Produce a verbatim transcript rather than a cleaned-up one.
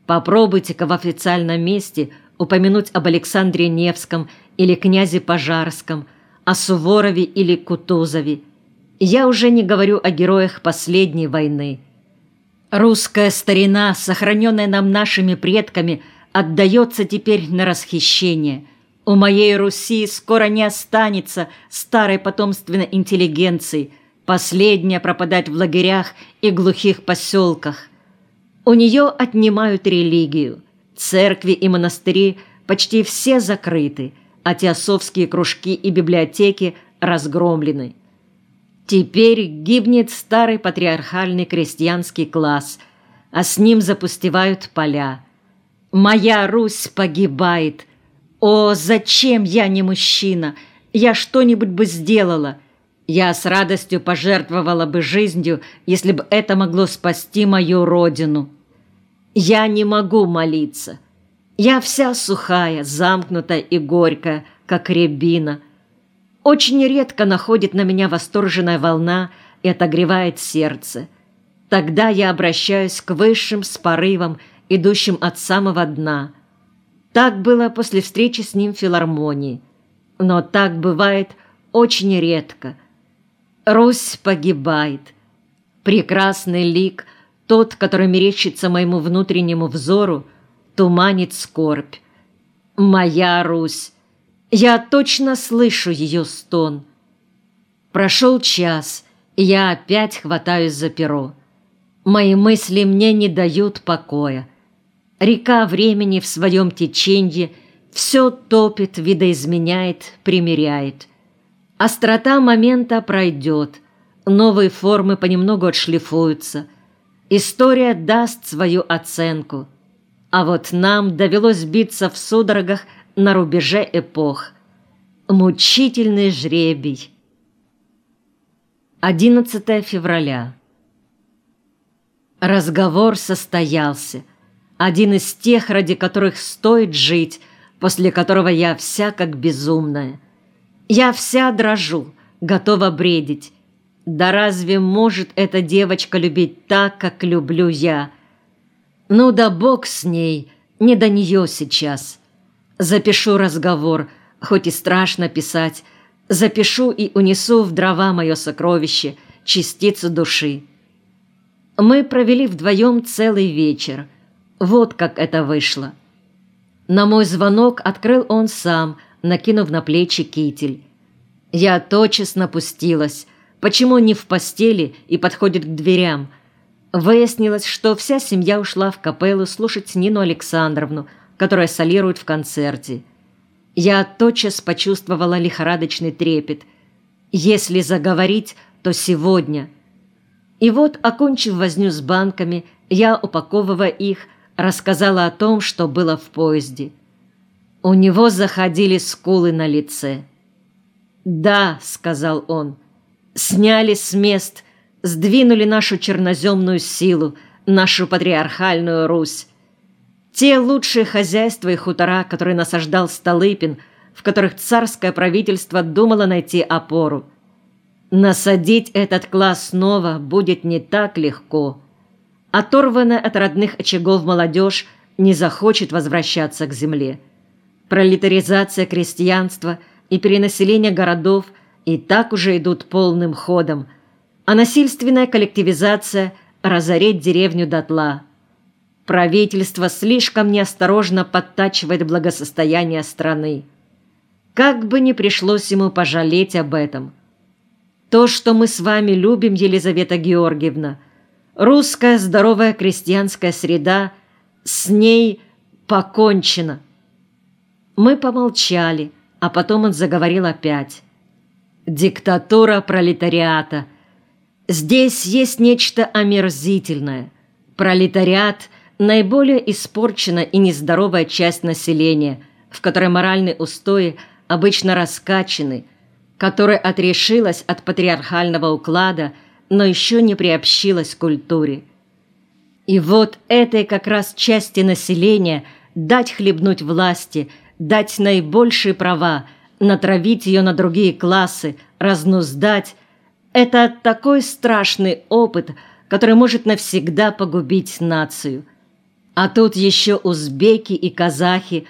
Попробуйте-ка в официальном месте упомянуть об Александре Невском или князе Пожарском, о Суворове или Кутузове. Я уже не говорю о героях последней войны. Русская старина, сохраненная нам нашими предками, отдается теперь на расхищение. У моей Руси скоро не останется старой потомственной интеллигенции, последняя пропадать в лагерях и глухих поселках. У нее отнимают религию. Церкви и монастыри почти все закрыты, а теософские кружки и библиотеки разгромлены. Теперь гибнет старый патриархальный крестьянский класс, а с ним запустевают поля. Моя Русь погибает. О, зачем я не мужчина? Я что-нибудь бы сделала. Я с радостью пожертвовала бы жизнью, если бы это могло спасти мою родину. Я не могу молиться. Я вся сухая, замкнутая и горькая, как рябина. Очень редко находит на меня восторженная волна и отогревает сердце. Тогда я обращаюсь к высшим с порывом, идущим от самого дна. Так было после встречи с ним в филармонии. Но так бывает очень редко. Русь погибает. Прекрасный лик, тот, который мерещится моему внутреннему взору, туманит скорбь. Моя Русь. Я точно слышу ее стон. Прошел час, и я опять хватаюсь за перо. Мои мысли мне не дают покоя. Река времени в своем теченье все топит, видоизменяет, примиряет. Острота момента пройдет, новые формы понемногу отшлифуются. История даст свою оценку. А вот нам довелось биться в судорогах на рубеже эпох. Мучительный жребий. одиннадцатое февраля. Разговор состоялся. Один из тех, ради которых стоит жить, после которого я вся как безумная. Я вся дрожу, готова бредить. Да разве может эта девочка любить так, как люблю я? Ну да бог с ней, не до нее сейчас. Запишу разговор, хоть и страшно писать. Запишу и унесу в дрова мое сокровище, частицу души. Мы провели вдвоем целый вечер. Вот как это вышло. На мой звонок открыл он сам, накинув на плечи китель. Я тотчас напустилась. Почему не в постели и подходит к дверям? Выяснилось, что вся семья ушла в капеллу слушать Нину Александровну, которая солирует в концерте. Я тотчас почувствовала лихорадочный трепет. Если заговорить, то сегодня. И вот, окончив возню с банками, я, упаковывая их, рассказала о том, что было в поезде. У него заходили скулы на лице. «Да», — сказал он, — «сняли с мест, сдвинули нашу черноземную силу, нашу патриархальную Русь. Те лучшие хозяйства и хутора, которые насаждал Столыпин, в которых царское правительство думало найти опору. Насадить этот класс снова будет не так легко. Оторванная от родных очагов молодежь не захочет возвращаться к земле. Пролетаризация крестьянства и перенаселение городов и так уже идут полным ходом, а насильственная коллективизация разорит деревню дотла. Правительство слишком неосторожно подтачивает благосостояние страны. Как бы ни пришлось ему пожалеть об этом. То, что мы с вами любим, Елизавета Георгиевна, русская здоровая крестьянская среда, с ней покончено. Мы помолчали, а потом он заговорил опять. Диктатура пролетариата. Здесь есть нечто омерзительное. Пролетариат – наиболее испорченная и нездоровая часть населения, в которой моральные устои обычно раскачаны, которая отрешилась от патриархального уклада, но еще не приобщилась к культуре. И вот этой как раз части населения дать хлебнуть власти, дать наибольшие права, натравить ее на другие классы, разнуздать – это такой страшный опыт, который может навсегда погубить нацию. А тут еще узбеки и казахи